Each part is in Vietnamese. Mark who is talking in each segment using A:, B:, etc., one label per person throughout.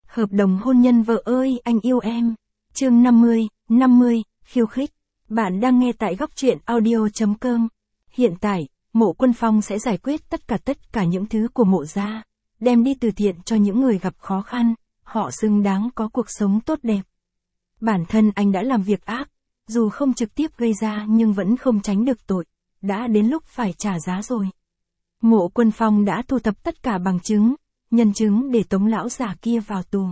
A: Hợp đồng hôn nhân vợ ơi anh yêu em. Chương 50, khiêu khích. Bạn đang nghe tại góc truyện audio.com. Hiện tại, Mộ Quân Phong sẽ giải quyết tất cả những thứ của Mộ gia, đem đi từ thiện cho những người gặp khó khăn, họ xứng đáng có cuộc sống tốt đẹp. Bản thân anh đã làm việc ác, dù không trực tiếp gây ra nhưng vẫn không tránh được tội, đã đến lúc phải trả giá rồi. Mộ Quân Phong đã thu thập tất cả bằng chứng, nhân chứng để tống lão già kia vào tù.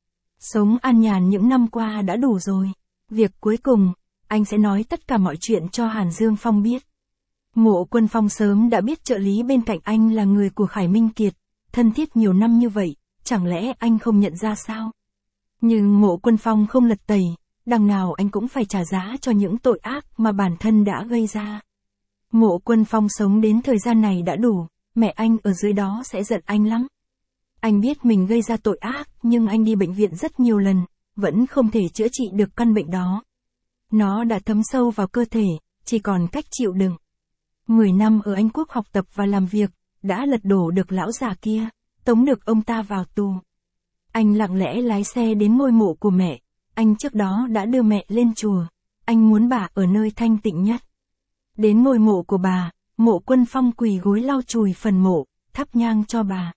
A: Sống an nhàn những năm qua đã đủ rồi. Việc cuối cùng, anh sẽ nói tất cả mọi chuyện cho Hàn Dương Phong biết. Mộ Quân Phong sớm đã biết trợ lý bên cạnh anh là người của Khải Minh Kiệt, thân thiết nhiều năm như vậy, chẳng lẽ anh không nhận ra sao? Nhưng Mộ Quân Phong không lật tẩy, đằng nào anh cũng phải trả giá cho những tội ác mà bản thân đã gây ra. Mộ Quân Phong sống đến thời gian này đã đủ, mẹ anh ở dưới đó sẽ giận anh lắm. Anh biết mình gây ra tội ác nhưng anh đi bệnh viện rất nhiều lần, vẫn không thể chữa trị được căn bệnh đó. Nó đã thấm sâu vào cơ thể, chỉ còn cách chịu đựng. 10 năm ở Anh Quốc học tập và làm việc, đã lật đổ được lão già kia, tống được ông ta vào tù. Anh lặng lẽ lái xe đến ngôi mộ của mẹ, anh trước đó đã đưa mẹ lên chùa, anh muốn bà ở nơi thanh tịnh nhất. Đến ngôi mộ của bà, Mộ Quân Phong quỳ gối lau chùi phần mộ, thắp nhang cho bà.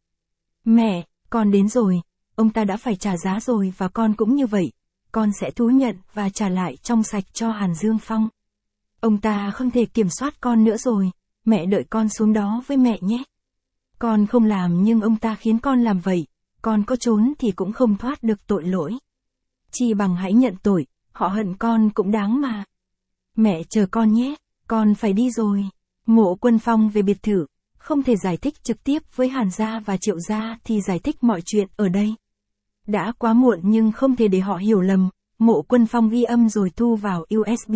A: Mẹ, con đến rồi, ông ta đã phải trả giá rồi và con cũng như vậy, con sẽ thú nhận và trả lại trong sạch cho Hàn Dương Phong. Ông ta không thể kiểm soát con nữa rồi, mẹ đợi con xuống đó với mẹ nhé. Con không làm nhưng ông ta khiến con làm vậy, con có trốn thì cũng không thoát được tội lỗi. Chi bằng hãy nhận tội, họ hận con cũng đáng mà. Mẹ chờ con nhé, con phải đi rồi. Mộ Quân Phong về biệt thự, không thể giải thích trực tiếp với Hàn gia và Triệu gia thì giải thích mọi chuyện ở đây. Đã quá muộn nhưng không thể để họ hiểu lầm, Mộ Quân Phong ghi âm rồi thu vào USB.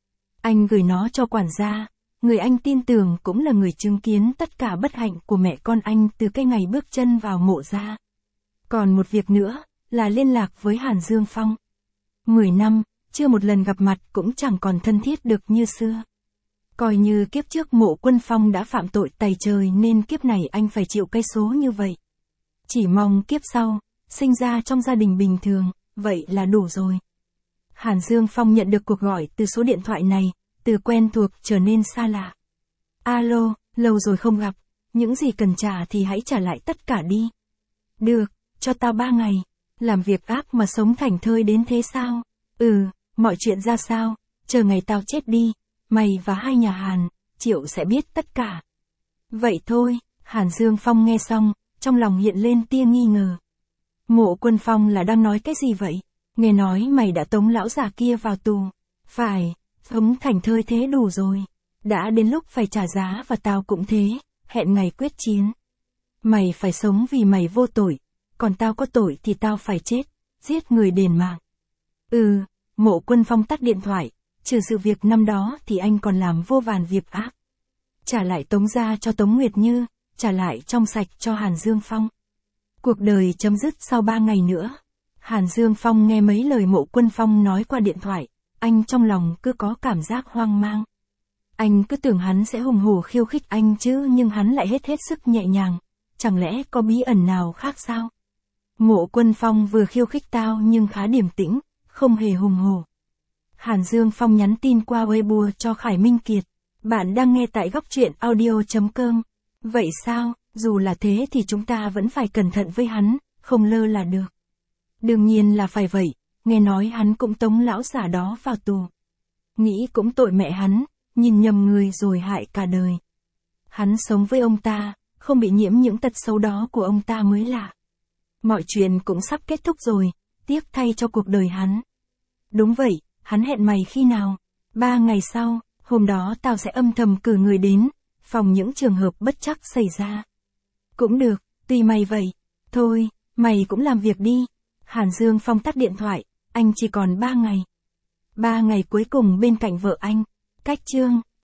A: Anh gửi nó cho quản gia, người anh tin tưởng cũng là người chứng kiến tất cả bất hạnh của mẹ con anh từ cái ngày bước chân vào Mộ gia. Còn một việc nữa, là liên lạc với Hàn Dương Phong. 10 năm, chưa một lần gặp mặt cũng chẳng còn thân thiết được như xưa. Coi như kiếp trước Mộ Quân Phong đã phạm tội tày trời nên kiếp này anh phải chịu cái số như vậy. Chỉ mong kiếp sau, sinh ra trong gia đình bình thường, vậy là đủ rồi. Hàn Dương Phong nhận được cuộc gọi từ số điện thoại này, từ quen thuộc trở nên xa lạ. Alo, lâu rồi không gặp, những gì cần trả thì hãy trả lại tất cả đi. Được, cho tao 3 ngày, làm việc ác mà sống thảnh thơi đến thế sao? Mọi chuyện ra sao, chờ ngày tao chết đi, mày và hai nhà Hàn, Triệu sẽ biết tất cả. Vậy thôi, Hàn Dương Phong nghe xong, trong lòng hiện lên tia nghi ngờ. Mộ Quân Phong là đang nói cái gì vậy? Nghe nói mày đã tống lão già kia vào tù. Phải, sống thảnh thơi thế đủ rồi. Đã đến lúc phải trả giá và tao cũng thế, hẹn ngày quyết chiến. Mày phải sống vì mày vô tội, còn tao có tội thì tao phải chết, giết người đền mạng. Mộ Quân Phong tắt điện thoại, trừ sự việc năm đó thì anh còn làm vô vàn việc ác. Trả lại Tống gia cho Tống Nguyệt Như, trả lại trong sạch cho Hàn Dương Phong. Cuộc đời chấm dứt sau 3 ngày nữa. Hàn Dương Phong nghe mấy lời Mộ Quân Phong nói qua điện thoại, anh trong lòng cứ có cảm giác hoang mang. Anh cứ tưởng hắn sẽ hùng hổ khiêu khích anh chứ nhưng hắn lại hết sức nhẹ nhàng, chẳng lẽ có bí ẩn nào khác sao? Mộ Quân Phong vừa khiêu khích tao nhưng khá điềm tĩnh, không hề hùng hổ. Hàn Dương Phong nhắn tin qua Weibo cho Khải Minh Kiệt. Bạn đang nghe tại góc truyện audio.com. Vậy sao, dù là thế thì chúng ta vẫn phải cẩn thận với hắn, không lơ là được. Đương nhiên là phải vậy, nghe nói hắn cũng tống lão già đó vào tù. Nghĩ cũng tội mẹ hắn, nhìn nhầm người rồi hại cả đời. Hắn sống với ông ta, không bị nhiễm những tật xấu đó của ông ta mới lạ. Mọi chuyện cũng sắp kết thúc rồi, tiếc thay cho cuộc đời hắn. Đúng vậy, hắn hẹn mày khi nào? 3 ngày sau, hôm đó tao sẽ âm thầm cử người đến, phòng những trường hợp bất trắc xảy ra. Cũng được, tùy mày vậy. Thôi, mày cũng làm việc đi. Hàn Dương Phong tắt điện thoại, anh chỉ còn 3 ngày. 3 ngày cuối cùng bên cạnh vợ anh. Cách chương